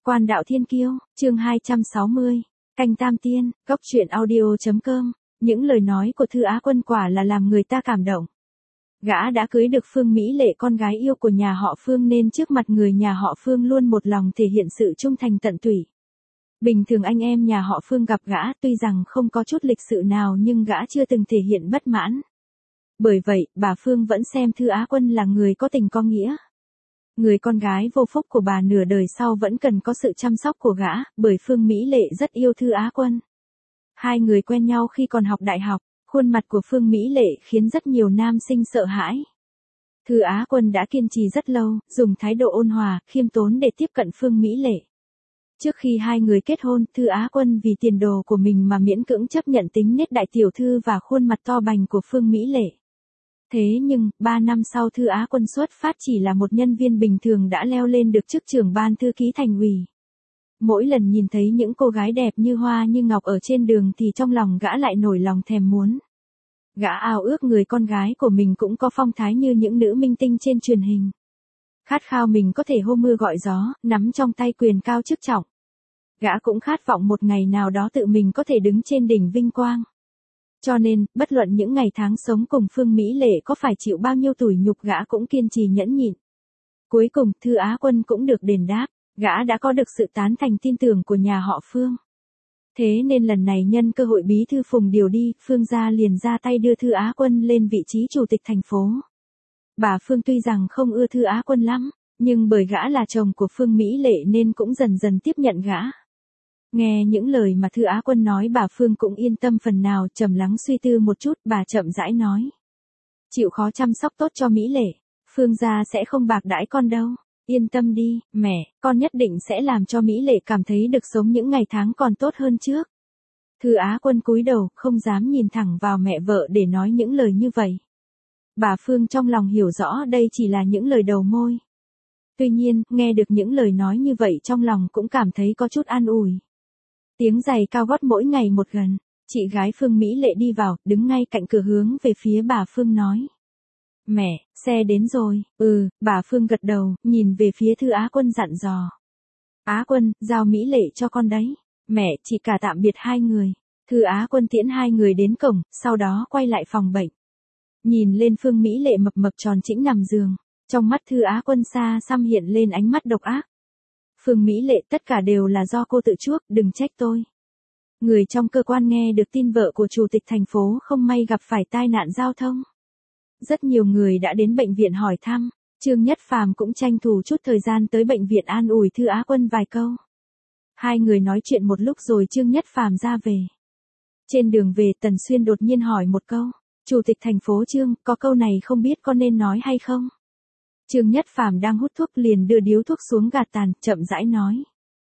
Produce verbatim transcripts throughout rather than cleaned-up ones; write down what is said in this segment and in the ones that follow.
Quan đạo thiên kiêu, chương hai trăm sáu mươi, canh tam tiên, góc truyện audio.com, những lời nói của Thư Á Quân quả là làm người ta cảm động. Gã đã cưới được Phương Mỹ Lệ, con gái yêu của nhà họ Phương, nên trước mặt người nhà họ Phương luôn một lòng thể hiện sự trung thành tận tụy. Bình thường anh em nhà họ Phương gặp gã tuy rằng không có chút lịch sự nào nhưng gã chưa từng thể hiện bất mãn. Bởi vậy, bà Phương vẫn xem Thư Á Quân là người có tình có nghĩa. Người con gái vô phúc của bà nửa đời sau vẫn cần có sự chăm sóc của gã, bởi Phương Mỹ Lệ rất yêu Thư Á Quân. Hai người quen nhau khi còn học đại học, khuôn mặt của Phương Mỹ Lệ khiến rất nhiều nam sinh sợ hãi. Thư Á Quân đã kiên trì rất lâu, dùng thái độ ôn hòa, khiêm tốn để tiếp cận Phương Mỹ Lệ. Trước khi hai người kết hôn, Thư Á Quân vì tiền đồ của mình mà miễn cưỡng chấp nhận tính nết đại tiểu thư và khuôn mặt to bành của Phương Mỹ Lệ. Thế nhưng, ba năm sau Thư Á Quân xuất phát chỉ là một nhân viên bình thường đã leo lên được chức trưởng ban thư ký thành ủy. Mỗi lần nhìn thấy những cô gái đẹp như hoa như ngọc ở trên đường thì trong lòng gã lại nổi lòng thèm muốn. Gã ao ước người con gái của mình cũng có phong thái như những nữ minh tinh trên truyền hình. Khát khao mình có thể hô mưa gọi gió, nắm trong tay quyền cao chức trọng. Gã cũng khát vọng một ngày nào đó tự mình có thể đứng trên đỉnh vinh quang. Cho nên, bất luận những ngày tháng sống cùng Phương Mỹ Lệ có phải chịu bao nhiêu tủi nhục, gã cũng kiên trì nhẫn nhịn. Cuối cùng, Thư Á Quân cũng được đền đáp, gã đã có được sự tán thành tin tưởng của nhà họ Phương. Thế nên lần này nhân cơ hội bí thư Phùng điều đi, Phương gia liền ra tay đưa Thư Á Quân lên vị trí chủ tịch thành phố. Bà Phương tuy rằng không ưa Thư Á Quân lắm, nhưng bởi gã là chồng của Phương Mỹ Lệ nên cũng dần dần tiếp nhận gã. Nghe những lời mà Thư Á Quân nói, bà Phương cũng yên tâm phần nào, trầm lắng suy tư một chút, bà chậm rãi nói. Chịu khó chăm sóc tốt cho Mỹ Lệ, Phương gia sẽ không bạc đãi con đâu. Yên tâm đi, mẹ, con nhất định sẽ làm cho Mỹ Lệ cảm thấy được sống những ngày tháng còn tốt hơn trước. Thư Á Quân cúi đầu, không dám nhìn thẳng vào mẹ vợ để nói những lời như vậy. Bà Phương trong lòng hiểu rõ đây chỉ là những lời đầu môi. Tuy nhiên, nghe được những lời nói như vậy trong lòng cũng cảm thấy có chút an ủi. Tiếng giày cao gót mỗi ngày một gần, chị gái Phương Mỹ Lệ đi vào, đứng ngay cạnh cửa hướng về phía bà Phương nói. Mẹ, xe đến rồi. Ừ, bà Phương gật đầu, nhìn về phía Thư Á Quân dặn dò. Á Quân, giao Mỹ Lệ cho con đấy. Mẹ, chị cả tạm biệt hai người. Thư Á Quân tiễn hai người đến cổng, sau đó quay lại phòng bệnh. Nhìn lên Phương Mỹ Lệ mập mập tròn trĩnh nằm giường, trong mắt Thư Á Quân xa xăm hiện lên ánh mắt độc ác. Phương Mỹ Lệ, tất cả đều là do cô tự chuốc, đừng trách tôi. Người trong cơ quan nghe được tin vợ của chủ tịch thành phố không may gặp phải tai nạn giao thông. Rất nhiều người đã đến bệnh viện hỏi thăm, Trương Nhất Phàm cũng tranh thủ chút thời gian tới bệnh viện an ủi Thư Á Quân vài câu. Hai người nói chuyện một lúc rồi Trương Nhất Phàm ra về. Trên đường về, Tần Xuyên đột nhiên hỏi một câu, Chủ tịch thành phố Trương, có câu này không biết có nên nói hay không? Trương Nhất Phàm đang hút thuốc liền đưa điếu thuốc xuống gạt tàn, chậm rãi nói.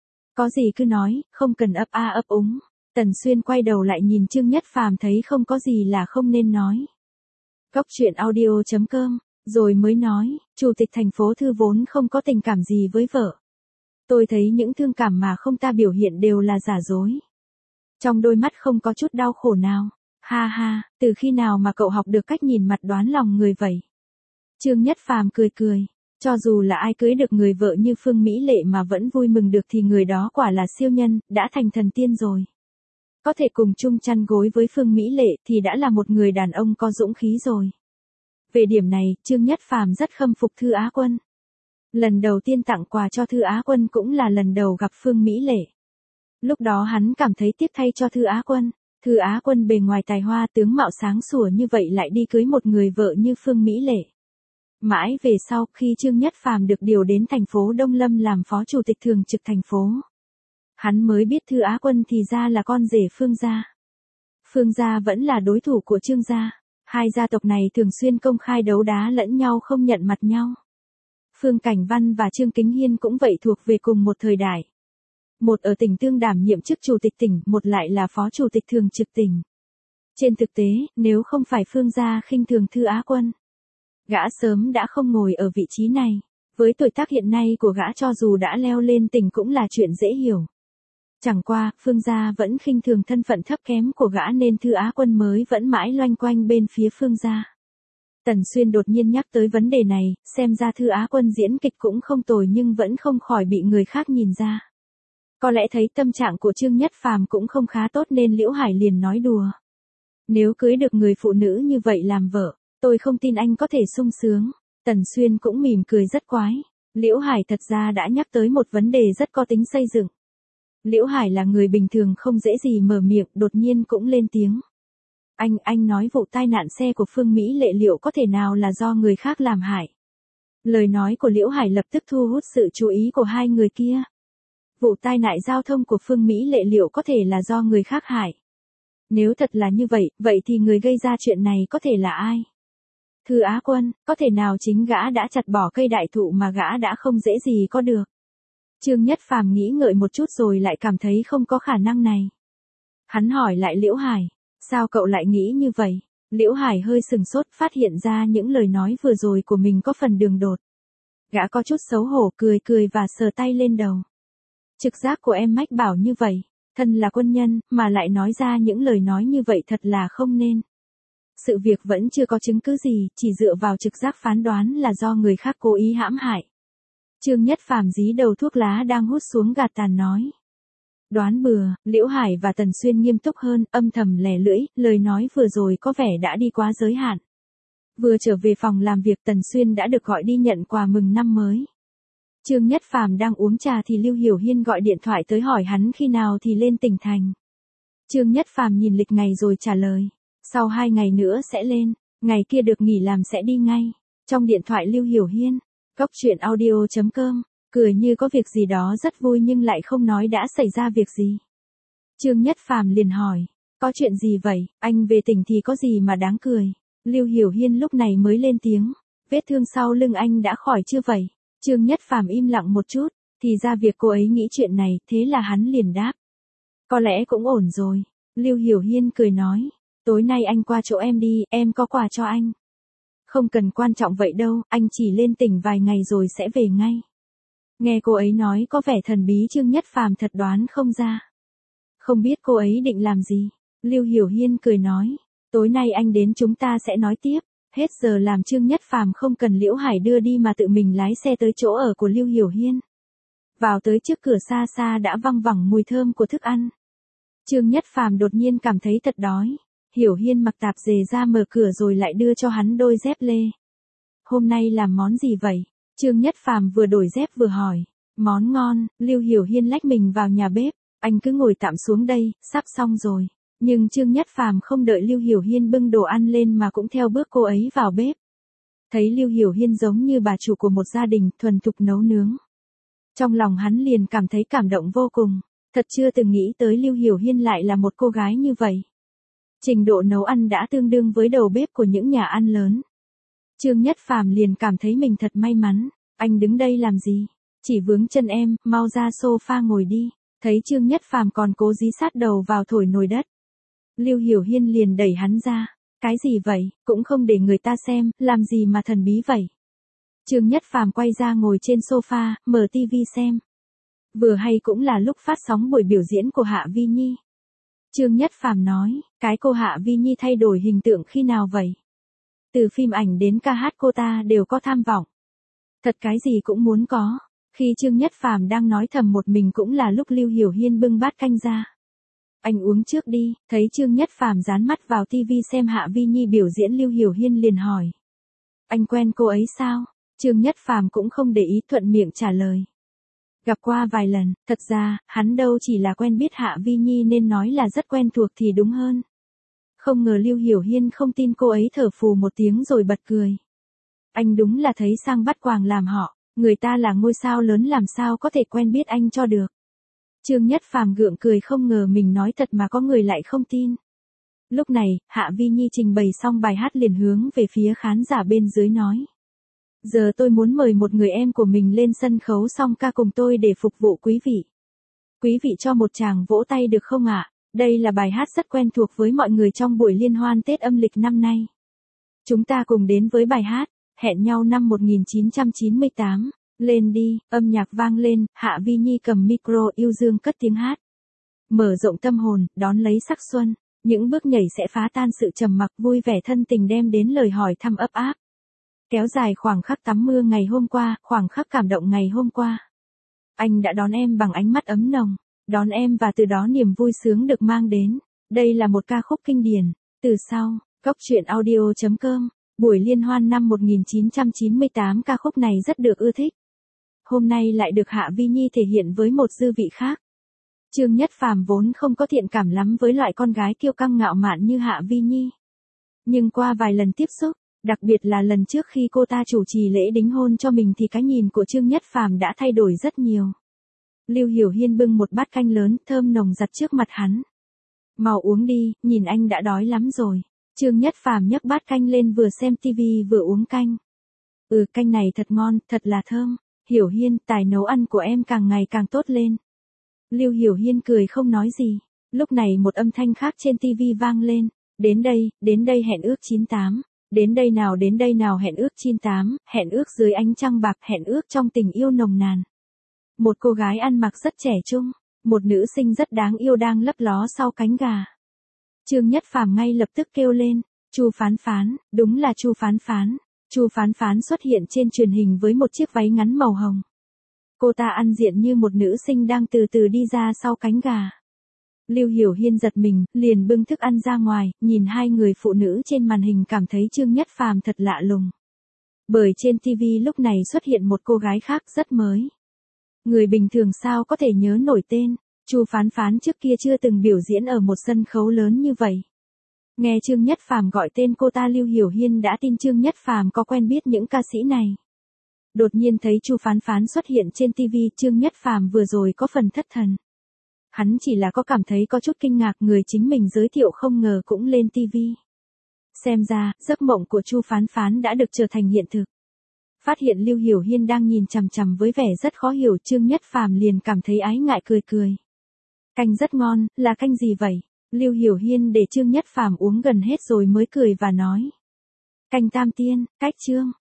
Có gì cứ nói, không cần ấp a ấp úng. Tần Xuyên quay đầu lại nhìn Trương Nhất Phàm thấy không có gì là không nên nói. Góc truyện audio.com, rồi mới nói, Chủ tịch thành phố Thư vốn không có tình cảm gì với vợ. Tôi thấy những thương cảm mà không ta biểu hiện đều là giả dối. Trong đôi mắt không có chút đau khổ nào. Ha ha, từ khi nào mà cậu học được cách nhìn mặt đoán lòng người vậy? Trương Nhất Phàm cười cười, cho dù là ai cưới được người vợ như Phương Mỹ Lệ mà vẫn vui mừng được thì người đó quả là siêu nhân, đã thành thần tiên rồi. Có thể cùng chung chăn gối với Phương Mỹ Lệ thì đã là một người đàn ông có dũng khí rồi. Về điểm này, Trương Nhất Phàm rất khâm phục Thư Á Quân. Lần đầu tiên tặng quà cho Thư Á Quân cũng là lần đầu gặp Phương Mỹ Lệ. Lúc đó hắn cảm thấy tiếc thay cho Thư Á Quân. Thư Á Quân bề ngoài tài hoa tướng mạo sáng sủa như vậy lại đi cưới một người vợ như Phương Mỹ Lệ. Mãi về sau, khi Trương Nhất Phàm được điều đến thành phố Đông Lâm làm phó chủ tịch thường trực thành phố, hắn mới biết Thư Á Quân thì ra là con rể Phương gia. Phương gia vẫn là đối thủ của Trương gia. Hai gia tộc này thường xuyên công khai đấu đá lẫn nhau không nhận mặt nhau. Phương Cảnh Văn và Trương Kính Hiên cũng vậy, thuộc về cùng một thời đại. Một ở tỉnh Tương đảm nhiệm chức chủ tịch tỉnh, một lại là phó chủ tịch thường trực tỉnh. Trên thực tế, nếu không phải Phương gia khinh thường Thư Á Quân, gã sớm đã không ngồi ở vị trí này. Với tuổi tác hiện nay của gã cho dù đã leo lên tỉnh cũng là chuyện dễ hiểu. Chẳng qua, Phương gia vẫn khinh thường thân phận thấp kém của gã nên Thư Á Quân mới vẫn mãi loanh quanh bên phía Phương gia. Tần Xuyên đột nhiên nhắc tới vấn đề này, xem ra Thư Á Quân diễn kịch cũng không tồi nhưng vẫn không khỏi bị người khác nhìn ra. Có lẽ thấy tâm trạng của Trương Nhất Phàm cũng không khá tốt nên Liễu Hải liền nói đùa. Nếu cưới được người phụ nữ như vậy làm vợ, tôi không tin anh có thể sung sướng. Tần Xuyên cũng mỉm cười rất quái. Liễu Hải thật ra đã nhắc tới một vấn đề rất có tính xây dựng. Liễu Hải là người bình thường không dễ gì mở miệng, đột nhiên cũng lên tiếng. Anh, anh nói vụ tai nạn xe của Phương Mỹ Lệ liệu có thể nào là do người khác làm hại? Lời nói của Liễu Hải lập tức thu hút sự chú ý của hai người kia. Vụ tai nạn giao thông của Phương Mỹ Lệ liệu có thể là do người khác hại? Nếu thật là như vậy, vậy thì người gây ra chuyện này có thể là ai? Thư Á Quân, có thể nào chính gã đã chặt bỏ cây đại thụ mà gã đã không dễ gì có được? Trương Nhất Phàm nghĩ ngợi một chút rồi lại cảm thấy không có khả năng này. Hắn hỏi lại Liễu Hải, sao cậu lại nghĩ như vậy? Liễu Hải hơi sừng sốt, phát hiện ra những lời nói vừa rồi của mình có phần đường đột. Gã có chút xấu hổ, cười cười và sờ tay lên đầu. Trực giác của em mách bảo như vậy, thân là quân nhân mà lại nói ra những lời nói như vậy thật là không nên. Sự việc vẫn chưa có chứng cứ gì, chỉ dựa vào trực giác phán đoán là do người khác cố ý hãm hại. Trương Nhất Phàm dí đầu thuốc lá đang hút xuống gạt tàn nói. Đoán bừa. Liễu Hải và Tần Xuyên nghiêm túc hơn, âm thầm lè lưỡi, lời nói vừa rồi có vẻ đã đi quá giới hạn. Vừa trở về phòng làm việc, Tần Xuyên đã được gọi đi nhận quà mừng năm mới. Trương Nhất Phàm đang uống trà thì Lưu Hiểu Hiên gọi điện thoại tới hỏi hắn khi nào thì lên tỉnh thành. Trương Nhất Phàm nhìn lịch ngày rồi trả lời. Sau hai ngày nữa sẽ lên, ngày kia được nghỉ làm sẽ đi ngay. Trong điện thoại Lưu Hiểu Hiên, Góc Chuyện Audio chấm com, cười như có việc gì đó rất vui nhưng lại không nói đã xảy ra việc gì. Trương Nhất Phàm liền hỏi, có chuyện gì vậy, anh về tỉnh thì có gì mà đáng cười. Lưu Hiểu Hiên lúc này mới lên tiếng, vết thương sau lưng anh đã khỏi chưa vậy? Trương Nhất Phàm im lặng một chút, thì ra việc cô ấy nghĩ chuyện này, thế là hắn liền đáp. Có lẽ cũng ổn rồi. Lưu Hiểu Hiên cười nói, tối nay anh qua chỗ em đi, em có quà cho anh. Không cần quan trọng vậy đâu, anh chỉ lên tỉnh vài ngày rồi sẽ về ngay. Nghe cô ấy nói có vẻ thần bí, Trương Nhất Phàm thật đoán không ra. Không biết cô ấy định làm gì? Lưu Hiểu Hiên cười nói, tối nay anh đến chúng ta sẽ nói tiếp. Hết giờ làm, Trương Nhất Phàm không cần Liễu Hải đưa đi mà tự mình lái xe tới chỗ ở của Lưu Hiểu Hiên. Vào tới trước cửa xa xa đã văng vẳng mùi thơm của thức ăn. Trương Nhất Phàm đột nhiên cảm thấy thật đói. Hiểu Hiên mặc tạp dề ra mở cửa rồi lại đưa cho hắn đôi dép lê. Hôm nay làm món gì vậy? Trương Nhất Phàm vừa đổi dép vừa hỏi. Món ngon. Lưu Hiểu Hiên lách mình vào nhà bếp. Anh cứ ngồi tạm xuống đây, sắp xong rồi. Nhưng Trương Nhất Phàm không đợi Lưu Hiểu Hiên bưng đồ ăn lên mà cũng theo bước cô ấy vào bếp. Thấy Lưu Hiểu Hiên giống như bà chủ của một gia đình, thuần thục nấu nướng. Trong lòng hắn liền cảm thấy cảm động vô cùng. Thật chưa từng nghĩ tới Lưu Hiểu Hiên lại là một cô gái như vậy. Trình độ nấu ăn đã tương đương với đầu bếp của những nhà ăn lớn. Trương Nhất Phàm liền cảm thấy mình thật may mắn. Anh đứng đây làm gì? Chỉ vướng chân em, mau ra sofa ngồi đi. Thấy Trương Nhất Phàm còn cố dí sát đầu vào thổi nồi đất. Lưu Hiểu Hiên liền đẩy hắn ra. Cái gì vậy, cũng không để người ta xem, làm gì mà thần bí vậy? Trương Nhất Phàm quay ra ngồi trên sofa, mở tivi xem. Vừa hay cũng là lúc phát sóng buổi biểu diễn của Hạ Vi Nhi. Trương Nhất Phàm nói, cái cô Hạ Vi Nhi thay đổi hình tượng khi nào vậy? Từ phim ảnh đến ca hát cô ta đều có tham vọng. Thật cái gì cũng muốn có. Khi Trương Nhất Phàm đang nói thầm một mình cũng là lúc Lưu Hiểu Hiên bưng bát canh ra. Anh uống trước đi. Thấy Trương Nhất Phàm dán mắt vào tivi xem Hạ Vi Nhi biểu diễn, Lưu Hiểu Hiên liền hỏi. Anh quen cô ấy sao? Trương Nhất Phàm cũng không để ý, thuận miệng trả lời. Gặp qua vài lần, thật ra, hắn đâu chỉ là quen biết Hạ Vi Nhi nên nói là rất quen thuộc thì đúng hơn. Không ngờ Lưu Hiểu Hiên không tin cô ấy, thở phù một tiếng rồi bật cười. Anh đúng là thấy sang bắt quàng làm họ, người ta là ngôi sao lớn làm sao có thể quen biết anh cho được. Trương Nhất Phàm gượng cười, không ngờ mình nói thật mà có người lại không tin. Lúc này, Hạ Vi Nhi trình bày xong bài hát liền hướng về phía khán giả bên dưới nói. Giờ tôi muốn mời một người em của mình lên sân khấu song ca cùng tôi để phục vụ quý vị. Quý vị cho một tràng vỗ tay được không ạ? Đây là bài hát rất quen thuộc với mọi người trong buổi liên hoan Tết âm lịch năm nay. Chúng ta cùng đến với bài hát, hẹn nhau năm một nghìn chín trăm chín mươi tám. Lên đi, âm nhạc vang lên, Hạ Vi Nhi cầm micro yêu dương cất tiếng hát. Mở rộng tâm hồn, đón lấy sắc xuân, những bước nhảy sẽ phá tan sự trầm mặc, vui vẻ thân tình đem đến lời hỏi thăm ấp áp. Kéo dài khoảng khắc tắm mưa ngày hôm qua, khoảng khắc cảm động ngày hôm qua. Anh đã đón em bằng ánh mắt ấm nồng, đón em và từ đó niềm vui sướng được mang đến. Đây là một ca khúc kinh điển. Từ sau, Cốc truyện audio chấm com, buổi liên hoan năm một nghìn chín trăm chín mươi tám, ca khúc này rất được ưa thích. Hôm nay lại được Hạ Vi Nhi thể hiện với một dư vị khác. Trương Nhất Phàm vốn không có thiện cảm lắm với loại con gái kiêu căng ngạo mạn như Hạ Vi Nhi. Nhưng qua vài lần tiếp xúc, đặc biệt là lần trước khi cô ta chủ trì lễ đính hôn cho mình thì cái nhìn của Trương Nhất Phàm đã thay đổi rất nhiều. Lưu Hiểu Hiên bưng một bát canh lớn thơm nồng giặt trước mặt hắn. Mau uống đi, nhìn anh đã đói lắm rồi. Trương Nhất Phàm nhấc bát canh lên vừa xem tivi vừa uống canh. Ừ, canh này thật ngon, thật là thơm. Hiểu Hiên, tài nấu ăn của em càng ngày càng tốt lên. Lưu Hiểu Hiên cười không nói gì. Lúc này một âm thanh khác trên tivi vang lên. Đến đây, đến đây hẹn ước chín tám. Đến đây nào, đến đây nào hẹn ước chín tám, hẹn ước dưới ánh trăng bạc, hẹn ước trong tình yêu nồng nàn. Một cô gái ăn mặc rất trẻ trung, một nữ sinh rất đáng yêu đang lấp ló sau cánh gà. Trương Nhất Phàm ngay lập tức kêu lên, Chu Phán Phán, đúng là Chu Phán Phán. Chu Phán Phán xuất hiện trên truyền hình với một chiếc váy ngắn màu hồng. Cô ta ăn diện như một nữ sinh đang từ từ đi ra sau cánh gà. Lưu Hiểu Hiên giật mình, liền bưng thức ăn ra ngoài, nhìn hai người phụ nữ trên màn hình cảm thấy Trương Nhất Phàm thật lạ lùng. Bởi trên ti vi lúc này xuất hiện một cô gái khác rất mới. Người bình thường sao có thể nhớ nổi tên, Chu Phán Phán trước kia chưa từng biểu diễn ở một sân khấu lớn như vậy. Nghe Trương Nhất Phàm gọi tên cô ta, Lưu Hiểu Hiên đã tin Trương Nhất Phàm có quen biết những ca sĩ này. Đột nhiên thấy Chu Phán Phán xuất hiện trên ti vi, Trương Nhất Phàm vừa rồi có phần thất thần. Hắn chỉ là có cảm thấy có chút kinh ngạc người chính mình giới thiệu không ngờ cũng lên ti vi. Xem ra, giấc mộng của Chu Phán Phán đã được trở thành hiện thực. Phát hiện Lưu Hiểu Hiên đang nhìn chằm chằm với vẻ rất khó hiểu, Trương Nhất Phàm liền cảm thấy ái ngại cười cười. Canh rất ngon, là canh gì vậy? Lưu Hiểu Hiên để Trương Nhất Phàm uống gần hết rồi mới cười và nói. Canh Tam Tiên, cách chương.